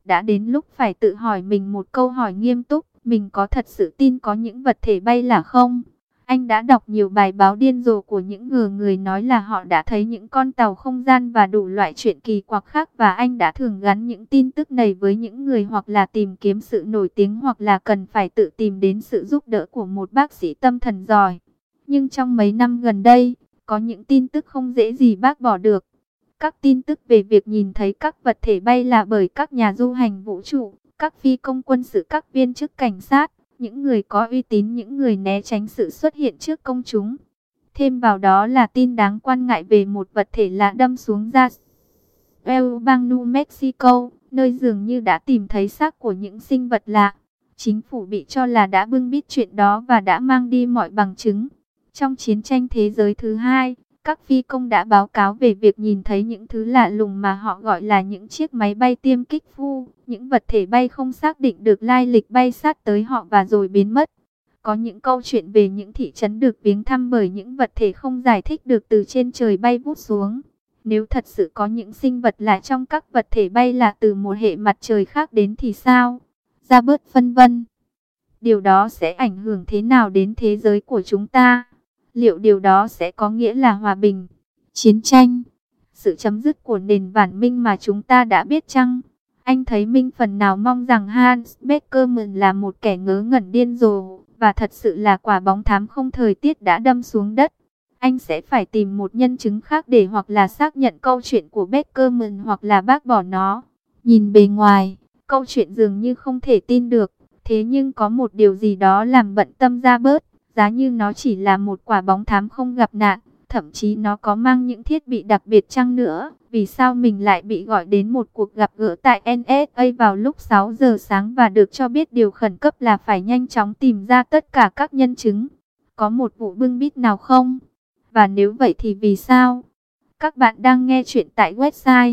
Đã đến lúc phải tự hỏi mình một câu hỏi nghiêm túc, mình có thật sự tin có những vật thể bay là không? Anh đã đọc nhiều bài báo điên rồ của những người nói là họ đã thấy những con tàu không gian và đủ loại chuyện kỳ quặc khác, và anh đã thường gắn những tin tức này với những người hoặc là tìm kiếm sự nổi tiếng hoặc là cần phải tự tìm đến sự giúp đỡ của một bác sĩ tâm thần giỏi. Nhưng trong mấy năm gần đây, có những tin tức không dễ gì bác bỏ được. Các tin tức về việc nhìn thấy các vật thể bay là bởi các nhà du hành vũ trụ, các phi công quân sự, các viên chức cảnh sát, những người có uy tín, những người né tránh sự xuất hiện trước công chúng. Thêm vào đó là tin đáng quan ngại về một vật thể lạ đâm xuống ra bang New Mexico, nơi dường như đã tìm thấy xác của những sinh vật lạ. Chính phủ bị cho là đã bưng bít chuyện đó và đã mang đi mọi bằng chứng. Trong chiến tranh thế giới thứ hai, các phi công đã báo cáo về việc nhìn thấy những thứ lạ lùng mà họ gọi là những chiếc máy bay tiêm kích phu, những vật thể bay không xác định được lai lịch bay sát tới họ và rồi biến mất. Có những câu chuyện về những thị trấn được viếng thăm bởi những vật thể không giải thích được từ trên trời bay vút xuống. Nếu thật sự có những sinh vật lạ trong các vật thể bay lạ từ một hệ mặt trời khác đến thì sao? Ra bớt phân vân. Điều đó sẽ ảnh hưởng thế nào đến thế giới của chúng ta? Liệu điều đó sẽ có nghĩa là hòa bình, chiến tranh, sự chấm dứt của nền văn minh mà chúng ta đã biết chăng? Anh thấy mình phần nào mong rằng Hans Beckermann là một kẻ ngớ ngẩn điên rồ, và thật sự là quả bóng thám không thời tiết đã đâm xuống đất. Anh sẽ phải tìm một nhân chứng khác để hoặc là xác nhận câu chuyện của Beckermann hoặc là bác bỏ nó. Nhìn bề ngoài, câu chuyện dường như không thể tin được, thế nhưng có một điều gì đó làm bận tâm ra bớt. Giá như nó chỉ là một quả bóng thám không gặp nạn, thậm chí nó có mang những thiết bị đặc biệt chăng nữa, vì sao mình lại bị gọi đến một cuộc gặp gỡ tại NSA vào lúc 6 giờ sáng và được cho biết điều khẩn cấp là phải nhanh chóng tìm ra tất cả các nhân chứng? Có một vụ bưng bít nào không? Và nếu vậy thì vì sao? Các bạn đang nghe chuyện tại website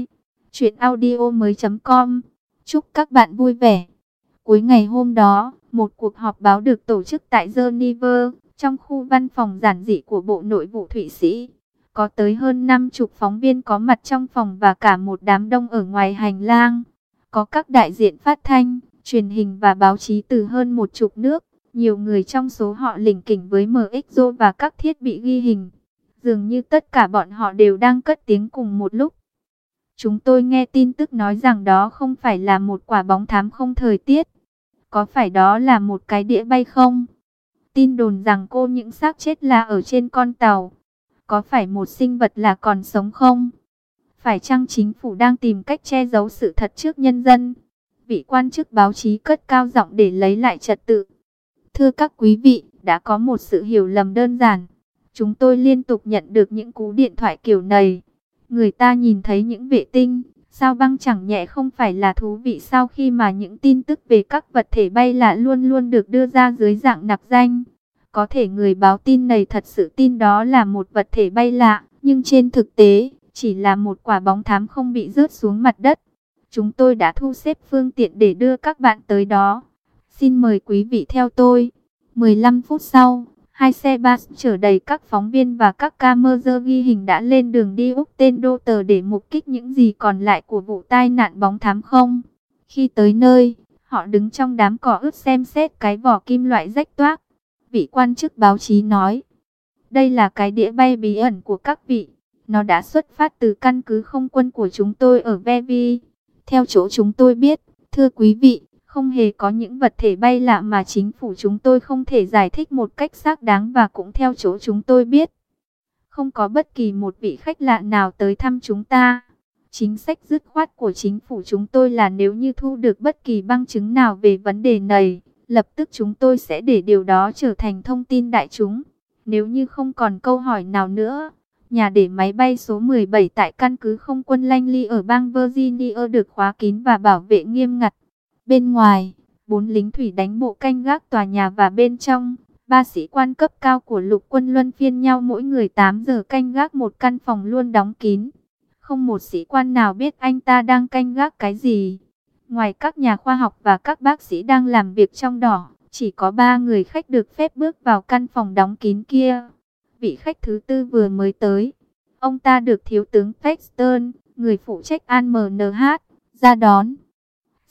chuyenaudio.com. Chúc các bạn vui vẻ. Cuối ngày hôm đó, một cuộc họp báo được tổ chức tại Geneva, trong khu văn phòng giản dị của Bộ Nội vụ Thụy Sĩ. Có tới hơn 50 phóng viên có mặt trong phòng và cả một đám đông ở ngoài hành lang. Có các đại diện phát thanh, truyền hình và báo chí từ hơn 10 nước. Nhiều người trong số họ lỉnh kỉnh với MXO và các thiết bị ghi hình. Dường như tất cả bọn họ đều đang cất tiếng cùng một lúc. Chúng tôi nghe tin tức nói rằng đó không phải là một quả bóng thám không thời tiết. Có phải đó là một cái đĩa bay không? Tin đồn rằng những xác chết là ở trên con tàu. Có phải một sinh vật là còn sống không? Phải chăng chính phủ đang tìm cách che giấu sự thật trước nhân dân? Vị quan chức báo chí cất cao giọng để lấy lại trật tự. Thưa các quý vị, đã có một sự hiểu lầm đơn giản. Chúng tôi liên tục nhận được những cú điện thoại kiểu này. Người ta nhìn thấy những vệ tinh, sao băng chẳng nhẹ không phải là thú vị sao, khi mà những tin tức về các vật thể bay lạ luôn luôn được đưa ra dưới dạng nặc danh. Có thể người báo tin này thật sự tin đó là một vật thể bay lạ, nhưng trên thực tế, chỉ là một quả bóng thám không bị rớt xuống mặt đất. Chúng tôi đã thu xếp phương tiện để đưa các bạn tới đó. Xin mời quý vị theo tôi. 15 phút sau, hai xe bus chở đầy các phóng viên và các camera ghi hình đã lên đường đi Úc tên Đô Tờ để mục kích những gì còn lại của vụ tai nạn bóng thám không. Khi tới nơi, họ đứng trong đám cỏ ướt xem xét cái vỏ kim loại rách toác. Vị quan chức báo chí nói, đây là cái đĩa bay bí ẩn của các vị. Nó đã xuất phát từ căn cứ không quân của chúng tôi ở Vervi. Theo chỗ chúng tôi biết, thưa quý vị, không hề có những vật thể bay lạ mà chính phủ chúng tôi không thể giải thích một cách xác đáng, và cũng theo chỗ chúng tôi biết, không có bất kỳ một vị khách lạ nào tới thăm chúng ta. Chính sách dứt khoát của chính phủ chúng tôi là nếu như thu được bất kỳ bằng chứng nào về vấn đề này, lập tức chúng tôi sẽ để điều đó trở thành thông tin đại chúng. Nếu như không còn câu hỏi nào nữa, nhà để máy bay số 17 tại căn cứ không quân Langley ở bang Virginia được khóa kín và bảo vệ nghiêm ngặt. Bên ngoài, 4 lính thủy đánh bộ canh gác tòa nhà, và bên trong, 3 sĩ quan cấp cao của lục quân luân phiên nhau mỗi người 8 giờ canh gác một căn phòng luôn đóng kín. Không một sĩ quan nào biết anh ta đang canh gác cái gì. Ngoài các nhà khoa học và các bác sĩ đang làm việc trong đỏ, chỉ có 3 người khách được phép bước vào căn phòng đóng kín kia. Vị khách thứ tư vừa mới tới. Ông ta được thiếu tướng Paxton, người phụ trách AMNH, ra đón.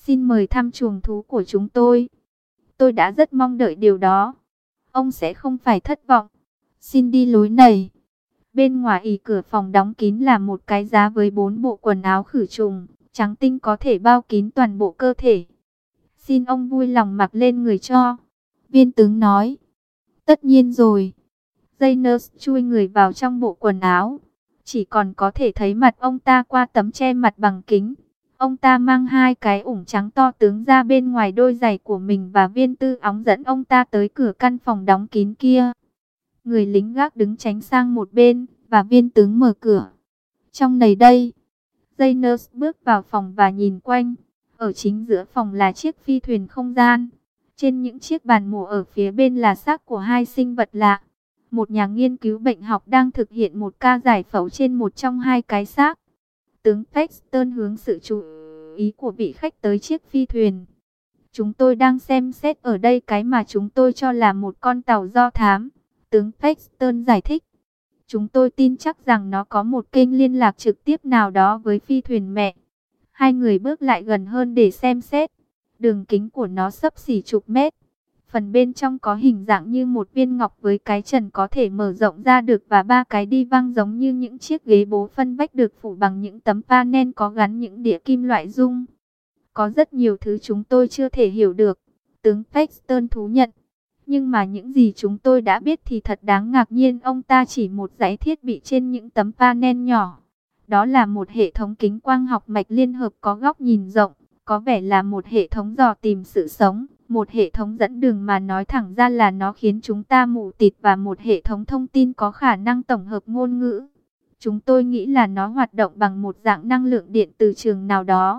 Xin mời thăm chuồng thú của chúng tôi. Tôi đã rất mong đợi điều đó. Ông sẽ không phải thất vọng. Xin đi lối này. Bên ngoài ỉ cửa phòng đóng kín là một cái giá với 4 bộ quần áo khử trùng, trắng tinh có thể bao kín toàn bộ cơ thể. Xin ông vui lòng mặc lên người cho. Viên tướng nói. Tất nhiên rồi. Jaynus chui người vào trong bộ quần áo. Chỉ còn có thể thấy mặt ông ta qua tấm che mặt bằng kính. Ông ta mang 2 cái ủng trắng to tướng ra bên ngoài đôi giày của mình và viên tư óng dẫn ông ta tới cửa căn phòng đóng kín kia. Người lính gác đứng tránh sang một bên và viên tướng mở cửa. Trong này đây. Jaynus bước vào phòng và nhìn quanh. Ở chính giữa phòng là chiếc phi thuyền không gian. Trên những chiếc bàn mổ ở phía bên là xác của 2 sinh vật lạ. Một nhà nghiên cứu bệnh học đang thực hiện một ca giải phẫu trên một trong 2 cái xác. Tướng Paxton hướng sự chú ý của vị khách tới chiếc phi thuyền. Chúng tôi đang xem xét ở đây cái mà chúng tôi cho là một con tàu do thám. Tướng Paxton giải thích. Chúng tôi tin chắc rằng nó có một kênh liên lạc trực tiếp nào đó với phi thuyền mẹ. 2 người bước lại gần hơn để xem xét. Đường kính của nó xấp xỉ chục mét. Phần bên trong có hình dạng như một viên ngọc với cái trần có thể mở rộng ra được và 3 cái đi văng giống như những chiếc ghế bố phân vách được phủ bằng những tấm panel có gắn những đĩa kim loại rung. Có rất nhiều thứ chúng tôi chưa thể hiểu được, tướng Paxton thú nhận. Nhưng mà những gì chúng tôi đã biết thì thật đáng ngạc nhiên. Ông ta chỉ một dãy thiết bị trên những tấm panel nhỏ. Đó là một hệ thống kính quang học mạch liên hợp có góc nhìn rộng, có vẻ là một hệ thống dò tìm sự sống. Một hệ thống dẫn đường mà nói thẳng ra là nó khiến chúng ta mù tịt và một hệ thống thông tin có khả năng tổng hợp ngôn ngữ. Chúng tôi nghĩ là nó hoạt động bằng một dạng năng lượng điện từ trường nào đó.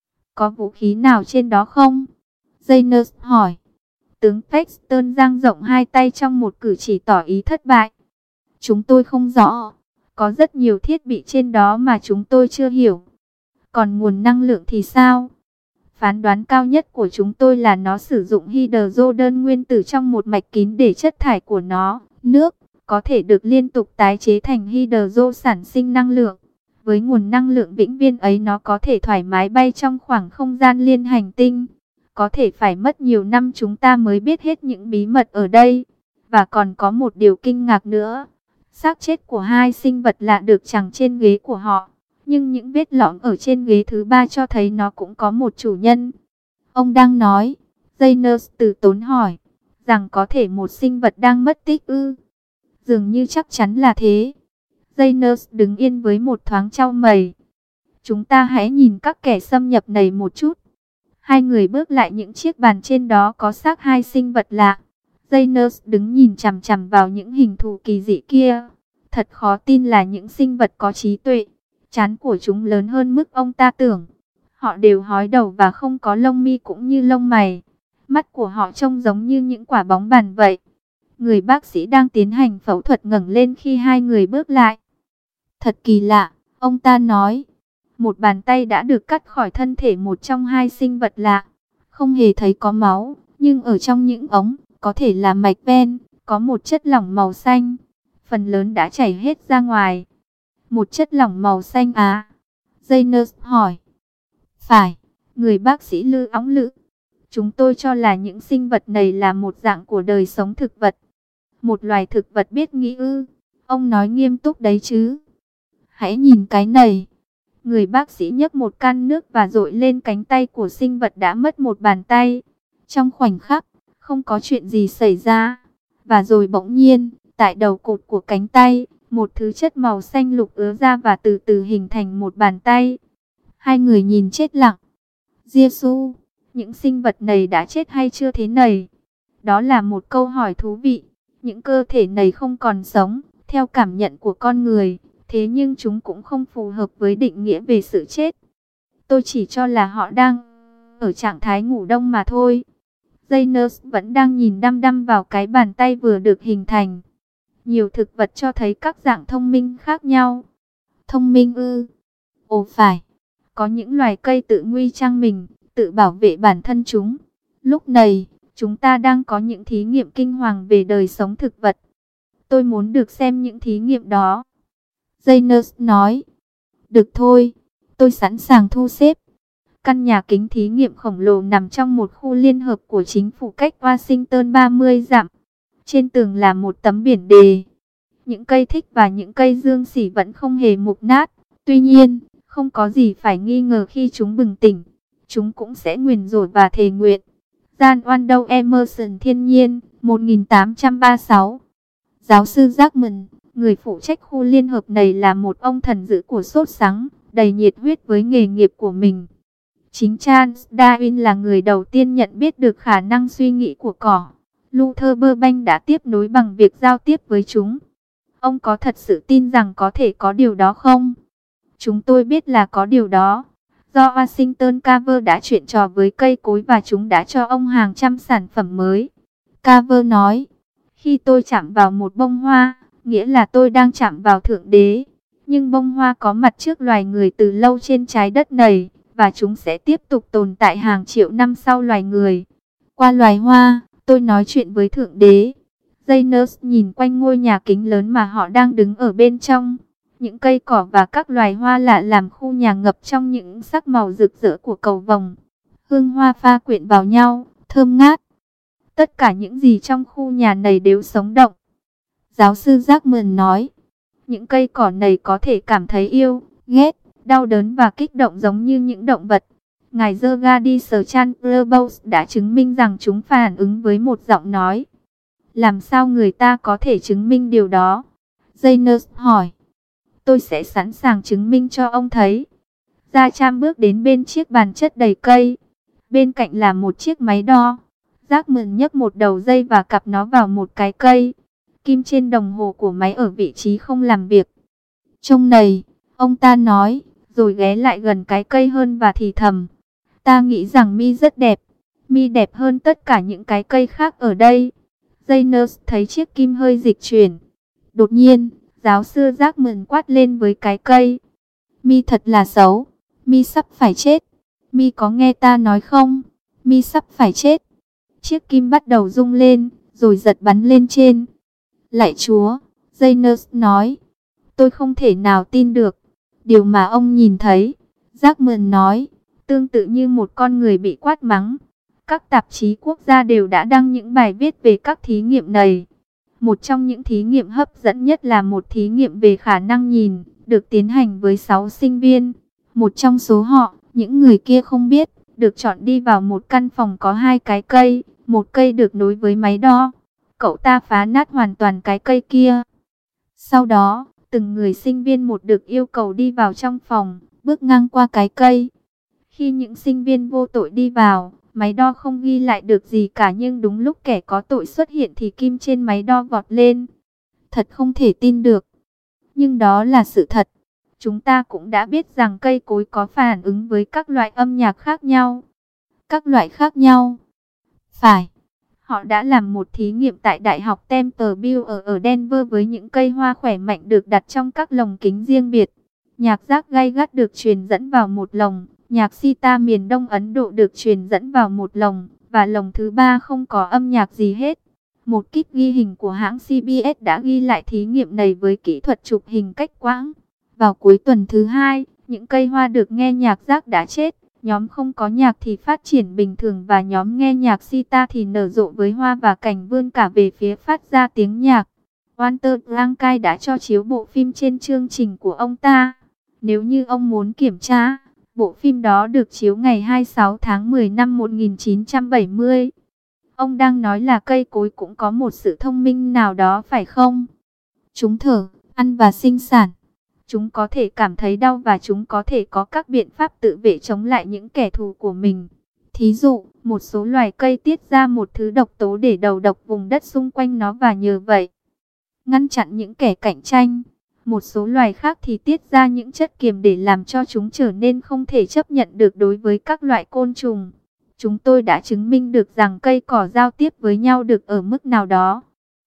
Có vũ khí nào trên đó không? Jaynus hỏi. Tướng Paxton dang rộng 2 tay trong một cử chỉ tỏ ý thất bại. Chúng tôi không rõ. Có rất nhiều thiết bị trên đó mà chúng tôi chưa hiểu. Còn nguồn năng lượng thì sao? Phán đoán cao nhất của chúng tôi là nó sử dụng hydro đơn nguyên tử trong một mạch kín để chất thải của nó, nước, có thể được liên tục tái chế thành hydro sản sinh năng lượng. Với nguồn năng lượng vĩnh viễn ấy nó có thể thoải mái bay trong khoảng không gian liên hành tinh. Có thể phải mất nhiều năm chúng ta mới biết hết những bí mật ở đây. Và còn có một điều kinh ngạc nữa. Xác chết của 2 sinh vật lạ được chằng trên ghế của họ. Nhưng những vết lõm ở trên ghế thứ 3 cho thấy nó cũng có một chủ nhân. Ông đang nói, Jaynus từ tốn hỏi, rằng có thể một sinh vật đang mất tích ư? Dường như chắc chắn là thế. Jaynus đứng yên với một thoáng chau mày. Chúng ta hãy nhìn các kẻ xâm nhập này một chút. 2 người bước lại những chiếc bàn trên đó có xác 2 sinh vật lạ. Jaynus đứng nhìn chằm chằm vào những hình thù kỳ dị kia. Thật khó tin là những sinh vật có trí tuệ. Trán của chúng lớn hơn mức ông ta tưởng. Họ đều hói đầu và không có lông mi cũng như lông mày. Mắt của họ trông giống như những quả bóng bàn vậy. Người bác sĩ đang tiến hành phẫu thuật ngẩng lên khi 2 người bước lại. Thật kỳ lạ, ông ta nói. Một bàn tay đã được cắt khỏi thân thể một trong 2 sinh vật lạ. Không hề thấy có máu, nhưng ở trong những ống, có thể là mạch ven, có một chất lỏng màu xanh. Phần lớn đã chảy hết ra ngoài. Một chất lỏng màu xanh á? Jaynus hỏi. Phải, người bác sĩ lư óng lự. Chúng tôi cho là những sinh vật này là một dạng của đời sống thực vật. Một loài thực vật biết nghĩ ư? Ông nói nghiêm túc đấy chứ. Hãy nhìn cái này. Người bác sĩ nhấc một can nước và dội lên cánh tay của sinh vật đã mất một bàn tay. Trong khoảnh khắc, không có chuyện gì xảy ra. Và rồi bỗng nhiên, tại đầu cột của cánh tay, một thứ chất màu xanh lục ứa ra và từ từ hình thành một bàn tay. 2 người nhìn chết lặng. Giê-xu, những sinh vật này đã chết hay chưa thế này? Đó là một câu hỏi thú vị. Những cơ thể này không còn sống, theo cảm nhận của con người. Thế nhưng chúng cũng không phù hợp với định nghĩa về sự chết. Tôi chỉ cho là họ đang ở trạng thái ngủ đông mà thôi. Jaynus vẫn đang nhìn đăm đăm vào cái bàn tay vừa được hình thành. Nhiều thực vật cho thấy các dạng thông minh khác nhau. Thông minh ư? Ồ phải. Có những loài cây tự nguy trang mình, tự bảo vệ bản thân chúng. Lúc này, chúng ta đang có những thí nghiệm kinh hoàng về đời sống thực vật. Tôi muốn được xem những thí nghiệm đó. Jaynus nói. Được thôi, tôi sẵn sàng thu xếp. căn nhà kính thí nghiệm khổng lồ nằm trong một khu liên hợp của chính phủ cách Washington 30 dặm. Trên tường là một tấm biển đề. Những cây thích và những cây dương xỉ vẫn không hề mục nát. Tuy nhiên, không có gì phải nghi ngờ khi chúng bừng tỉnh. Chúng cũng sẽ nguyền rủa và thề nguyện. Gian Wando Emerson Thiên nhiên, 1836. Giáo sư Jackman, người phụ trách khu liên hợp này, là một ông thần dữ của sốt sắng, đầy nhiệt huyết với nghề nghiệp của mình. Chính Charles Darwin là người đầu tiên nhận biết được khả năng suy nghĩ của cỏ. Luther Burbank đã tiếp nối bằng việc giao tiếp với chúng. Ông có thật sự tin rằng có thể có điều đó không? Chúng tôi biết là có điều đó. Do Washington Carver đã chuyện trò với cây cối và chúng đã cho ông hàng trăm sản phẩm mới. Carver nói, khi tôi chạm vào một bông hoa, nghĩa là tôi đang chạm vào Thượng Đế. Nhưng bông hoa có mặt trước loài người từ lâu trên trái đất này, và chúng sẽ tiếp tục tồn tại hàng triệu năm sau loài người. Qua loài hoa, tôi nói chuyện với Thượng Đế. Janus nhìn quanh ngôi nhà kính lớn mà họ đang đứng ở bên trong. Những cây cỏ và các loài hoa lạ làm khu nhà ngập trong những sắc màu rực rỡ của cầu vồng. Hương hoa pha quyện vào nhau, thơm ngát. Tất cả những gì trong khu nhà này đều sống động. Giáo sư Jackman nói, những cây cỏ này có thể cảm thấy yêu, ghét, đau đớn và kích động giống như những động vật. Ngài Jurgadi Chandler đã chứng minh rằng chúng phản ứng với một giọng nói. Làm sao người ta có thể chứng minh điều đó? Janus hỏi. Tôi sẽ sẵn sàng chứng minh cho ông thấy. Gia Cham bước đến bên chiếc bàn chất đầy cây. Bên cạnh là một chiếc máy đo. Jackman nhấc một đầu dây và cặp nó vào một cái cây. Kim trên đồng hồ của máy ở vị trí không làm việc. Trông này, ông ta nói, rồi ghé lại gần cái cây hơn và thì thầm. Ta nghĩ rằng mi rất đẹp. Mi đẹp hơn tất cả những cái cây khác ở đây. Janus thấy chiếc kim hơi dịch chuyển. Đột nhiên, giáo sư Jackman quát lên với cái cây. Mi thật là xấu. Mi sắp phải chết. Mi có nghe ta nói không? Mi sắp phải chết. Chiếc kim bắt đầu rung lên, rồi giật bắn lên trên. Lạy Chúa, Janus nói. Tôi không thể nào tin được điều mà ông nhìn thấy. Jackman nói, tương tự như một con người bị quát mắng. Các tạp chí quốc gia đều đã đăng những bài viết về các thí nghiệm này. Một trong những thí nghiệm hấp dẫn nhất là một thí nghiệm về khả năng nhìn, được tiến hành với 6 sinh viên. Một trong số họ, những người kia không biết, được chọn đi vào một căn phòng có 2 cái cây, một cây được nối với máy đo. Cậu ta phá nát hoàn toàn cái cây kia. Sau đó, từng người sinh viên một được yêu cầu đi vào trong phòng, bước ngang qua cái cây. Khi những sinh viên vô tội đi vào, máy đo không ghi lại được gì cả, nhưng đúng lúc kẻ có tội xuất hiện thì kim trên máy đo vọt lên. Thật không thể tin được. Nhưng đó là sự thật. Chúng ta cũng đã biết rằng cây cối có phản ứng với các loại âm nhạc khác nhau. Các loại khác nhau. Phải. Họ đã làm một thí nghiệm tại Đại học Temple ở Denver với những cây hoa khỏe mạnh được đặt trong các lồng kính riêng biệt. Nhạc rác gay gắt được truyền dẫn vào một lồng. Nhạc sitar miền Đông Ấn Độ được truyền dẫn vào một lồng, và lồng thứ ba không có âm nhạc gì hết. Một kíp ghi hình của hãng CBS đã ghi lại thí nghiệm này với kỹ thuật chụp hình cách quãng. Vào cuối tuần thứ 2, những cây hoa được nghe nhạc rác đã chết. Nhóm không có nhạc thì phát triển bình thường và nhóm nghe nhạc sitar thì nở rộ với hoa và cành vươn cả về phía phát ra tiếng nhạc. Walter Cronkite đã cho chiếu bộ phim trên chương trình của ông ta. Nếu như ông muốn kiểm tra, bộ phim đó được chiếu ngày 26 tháng 10 năm 1970. Ông đang nói là cây cối cũng có một sự thông minh nào đó phải không? Chúng thở, ăn và sinh sản. Chúng có thể cảm thấy đau và chúng có thể có các biện pháp tự vệ chống lại những kẻ thù của mình. Thí dụ, một số loài cây tiết ra một thứ độc tố để đầu độc vùng đất xung quanh nó và nhờ vậy ngăn chặn những kẻ cạnh tranh. Một số loài khác thì tiết ra những chất kiềm để làm cho chúng trở nên không thể chấp nhận được đối với các loại côn trùng. Chúng tôi đã chứng minh được rằng cây cỏ giao tiếp với nhau được ở mức nào đó.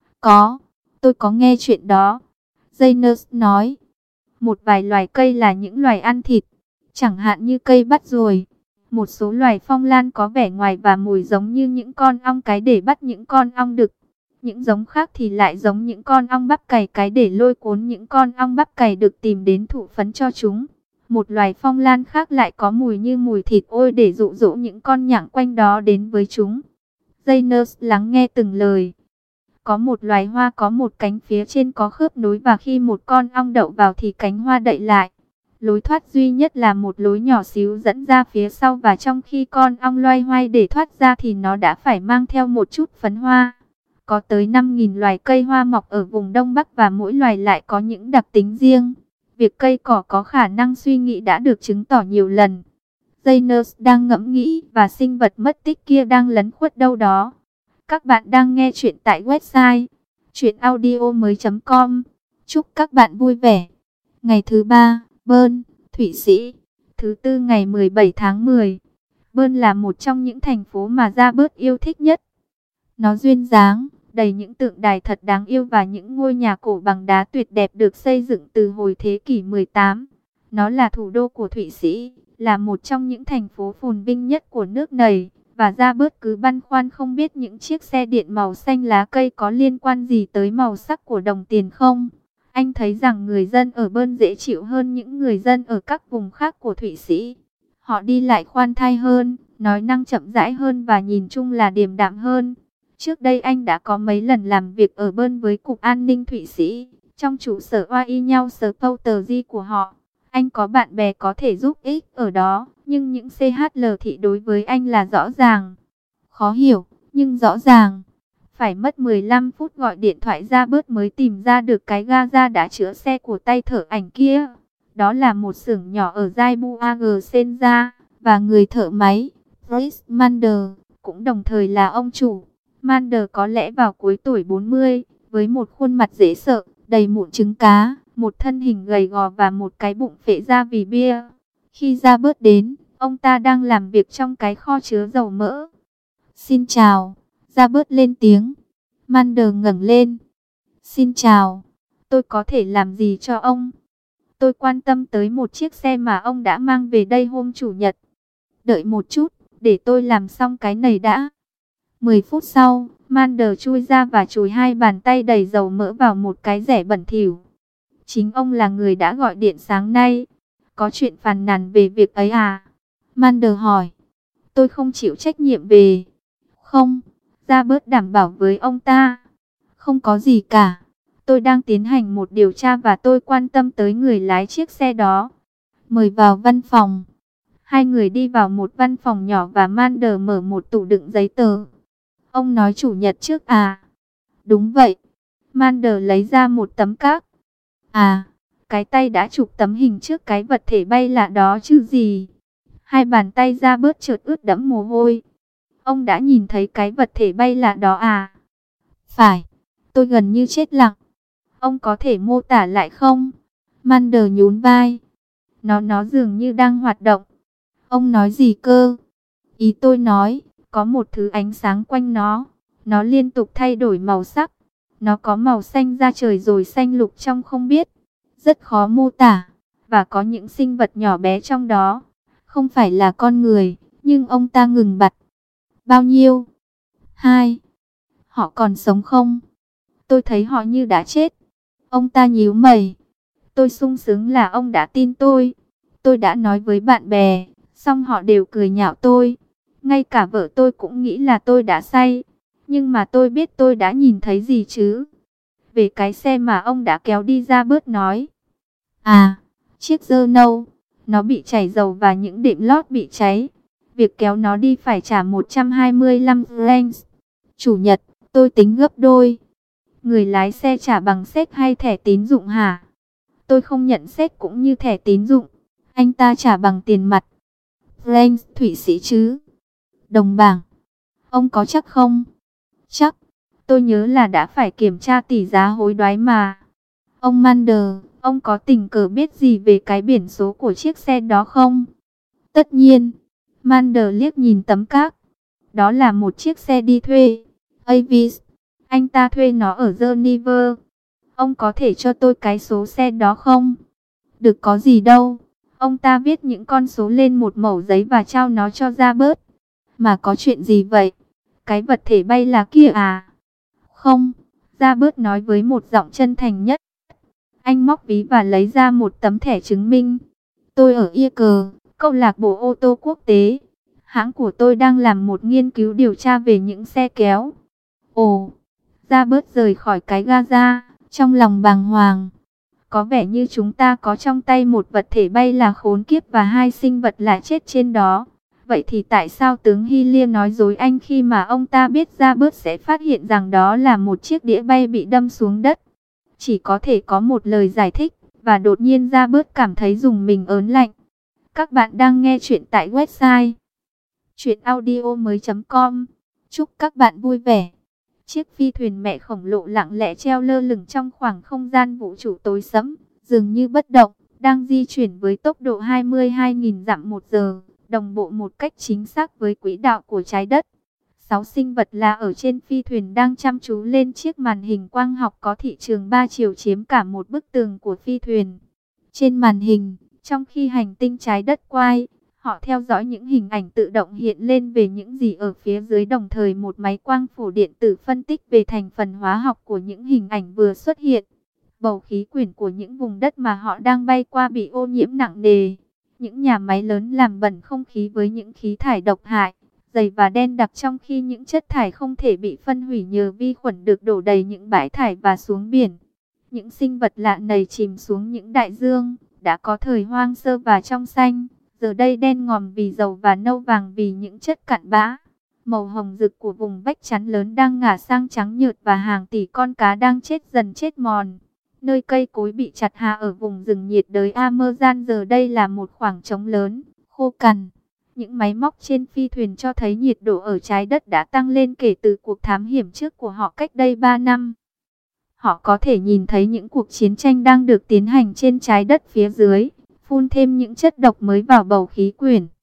Tôi có nghe chuyện đó. Janus nói. Một vài loài cây là những loài ăn thịt, chẳng hạn như cây bắt ruồi. Một số loài phong lan có vẻ ngoài và mùi giống như những con ong cái để bắt những con ong đực. Những giống khác thì lại giống những con ong bắp cày cái để lôi cuốn những con ong bắp cày được tìm đến thụ phấn cho chúng. Một loài phong lan khác lại có mùi như mùi thịt ôi để dụ dỗ những con nhặng quanh đó đến với chúng. Janus lắng nghe từng lời. Có một loài hoa có một cánh phía trên có khớp nối và khi một con ong đậu vào thì cánh hoa đậy lại. Lối thoát duy nhất là một lối nhỏ xíu dẫn ra phía sau và trong khi con ong loay hoay để thoát ra thì nó đã phải mang theo một chút phấn hoa. Có tới 5.000 loài cây hoa mọc ở vùng Đông Bắc và mỗi loài lại có những đặc tính riêng. Việc cây cỏ có khả năng suy nghĩ đã được chứng tỏ nhiều lần. Janus đang ngẫm nghĩ và sinh vật mất tích kia đang lẩn khuất đâu đó. Các bạn đang nghe chuyện tại website chuyenaudio.com. Chúc các bạn vui vẻ. Ngày thứ 3, Bern, Thụy Sĩ. Thứ tư ngày 17 tháng 10. Bern là một trong những thành phố mà Robert yêu thích nhất. Nó duyên dáng, đầy những tượng đài thật đáng yêu và những ngôi nhà cổ bằng đá tuyệt đẹp được xây dựng từ hồi thế kỷ 18. Nó là thủ đô của Thụy Sĩ, là một trong những thành phố phồn vinh nhất của nước này. Và Robert cứ băn khoăn không biết những chiếc xe điện màu xanh lá cây có liên quan gì tới màu sắc của đồng tiền không. Anh thấy rằng người dân ở Bern dễ chịu hơn những người dân ở các vùng khác của Thụy Sĩ. Họ đi lại khoan thai hơn, nói năng chậm rãi hơn và nhìn chung là điềm đạm hơn. Trước đây anh đã có mấy lần làm việc ở Bern với Cục An ninh Thụy Sĩ, trong trụ sở oai nhau Spauterg của họ. Anh có bạn bè có thể giúp ích ở đó, nhưng những CHL thị đối với anh là rõ ràng. Khó hiểu, nhưng rõ ràng. Phải mất 15 phút gọi điện thoại ra bớt mới tìm ra được cái ga đã chữa xe của tay thợ ảnh kia. Đó là một xưởng nhỏ ở Zaibuag Senja, và người thợ máy, Fritz Mander, cũng đồng thời là ông chủ. Mander có lẽ vào cuối tuổi 40, với một khuôn mặt dễ sợ, đầy mụn trứng cá, một thân hình gầy gò và một cái bụng phệ ra vì bia. Khi ra bớt đến, ông ta đang làm việc trong cái kho chứa dầu mỡ. Xin chào, ra bớt lên tiếng. Mander ngẩng lên. Xin chào, tôi có thể làm gì cho ông? Tôi quan tâm tới một chiếc xe mà ông đã mang về đây hôm Chủ nhật. Đợi một chút, để tôi làm xong cái này đã. 10 phút sau, Mander chui ra và chùi hai bàn tay đầy dầu mỡ vào một cái rẻ bẩn thỉu. Chính ông là người đã gọi điện sáng nay. Có chuyện phàn nàn về việc ấy à? Mander hỏi. Tôi không chịu trách nhiệm về. Không, Robert đảm bảo với ông ta. Không có gì cả. Tôi đang tiến hành một điều tra và tôi quan tâm tới người lái chiếc xe đó. Mời vào văn phòng. Hai người đi vào một văn phòng nhỏ và Mander mở một tủ đựng giấy tờ. Ông nói Chủ nhật trước à? Đúng vậy. Mander lấy ra một tấm cát. À, cái tay đã chụp tấm hình trước cái vật thể bay lạ đó chứ gì? Hai bàn tay ra bớt chợt ướt đẫm mồ hôi. Ông đã nhìn thấy cái vật thể bay lạ đó à? Phải, tôi gần như chết lặng. Ông có thể mô tả lại không? Mander nhún vai. Nó dường như đang hoạt động. Ông nói gì cơ? Ý tôi nói, có một thứ ánh sáng quanh nó. Nó liên tục thay đổi màu sắc. Nó có màu xanh da trời rồi xanh lục trong không biết. Rất khó mô tả. Và có những sinh vật nhỏ bé trong đó. Không phải là con người, nhưng ông ta ngừng bặt. Bao nhiêu? 2. Họ còn sống không? Tôi thấy họ như đã chết. Ông ta nhíu mày. Tôi sung sướng là ông đã tin tôi. Tôi đã nói với bạn bè, xong họ đều cười nhạo tôi. Ngay cả vợ tôi cũng nghĩ là tôi đã say. Nhưng mà tôi biết tôi đã nhìn thấy gì chứ. Về cái xe mà ông đã kéo đi ra bớt nói. À, chiếc dơ nâu. Nó bị chảy dầu và những đệm lót bị cháy. Việc kéo nó đi phải trả 125 francs. Chủ nhật, tôi tính gấp đôi. Người lái xe trả bằng séc hay thẻ tín dụng hả? Tôi không nhận séc cũng như thẻ tín dụng. Anh ta trả bằng tiền mặt. Francs Thụy Sĩ chứ? Đồng bảng. Ông có chắc không? Chắc. Tôi nhớ là đã phải kiểm tra tỷ giá hối đoái mà. Ông Mander, ông có tình cờ biết gì về cái biển số của chiếc xe đó không? Tất nhiên. Mander liếc nhìn tấm cát. Đó là một chiếc xe đi thuê. Avis. Anh ta thuê nó ở Geneva. Ông có thể cho tôi cái số xe đó không? Được có gì đâu. Ông ta viết những con số lên một mẩu giấy và trao nó cho Robert. Mà có chuyện gì vậy? Cái vật thể bay là kia à? Không. Robert nói với một giọng chân thành nhất. Anh móc ví và lấy ra một tấm thẻ chứng minh. Tôi ở Ia Cờ, câu lạc bộ ô tô quốc tế. Hãng của tôi đang làm một nghiên cứu điều tra về những xe kéo. Ồ, Robert rời khỏi cái Gaza, trong lòng bàng hoàng. Có vẻ như chúng ta có trong tay một vật thể bay là khốn kiếp và hai sinh vật lại chết trên đó. Vậy thì tại sao tướng Hillier nói dối anh khi mà ông ta biết Robert sẽ phát hiện rằng đó là một chiếc đĩa bay bị đâm xuống đất? Chỉ có thể có một lời giải thích, và đột nhiên Robert cảm thấy rùng mình ớn lạnh. Các bạn đang nghe chuyện tại website chuyenaudio.com. Chúc các bạn vui vẻ. Chiếc phi thuyền mẹ khổng lồ lặng lẽ treo lơ lửng trong khoảng không gian vũ trụ tối sẫm, dường như bất động, đang di chuyển với tốc độ 22.000 dặm một giờ, đồng bộ một cách chính xác với quỹ đạo của trái đất. 6 sinh vật lạ ở trên phi thuyền đang chăm chú lên chiếc màn hình quang học có thị trường 3 chiều chiếm cả một bức tường của phi thuyền. Trên màn hình, trong khi hành tinh trái đất quay, họ theo dõi những hình ảnh tự động hiện lên về những gì ở phía dưới, đồng thời một máy quang phổ điện tử phân tích về thành phần hóa học của những hình ảnh vừa xuất hiện. Bầu khí quyển của những vùng đất mà họ đang bay qua bị ô nhiễm nặng nề. Những nhà máy lớn làm bẩn không khí với những khí thải độc hại, dày và đen đặc, trong khi những chất thải không thể bị phân hủy nhờ vi khuẩn được đổ đầy những bãi thải và xuống biển. Những sinh vật lạ này chìm xuống những đại dương, đã có thời hoang sơ và trong xanh, giờ đây đen ngòm vì dầu và nâu vàng vì những chất cặn bã. Màu hồng rực của vùng vách chắn lớn đang ngả sang trắng nhợt và hàng tỷ con cá đang chết dần chết mòn. Nơi cây cối bị chặt hạ ở vùng rừng nhiệt đới Amazon giờ đây là một khoảng trống lớn, khô cằn. Những máy móc trên phi thuyền cho thấy nhiệt độ ở trái đất đã tăng lên kể từ cuộc thám hiểm trước của họ cách đây 3 năm. Họ có thể nhìn thấy những cuộc chiến tranh đang được tiến hành trên trái đất phía dưới, phun thêm những chất độc mới vào bầu khí quyển.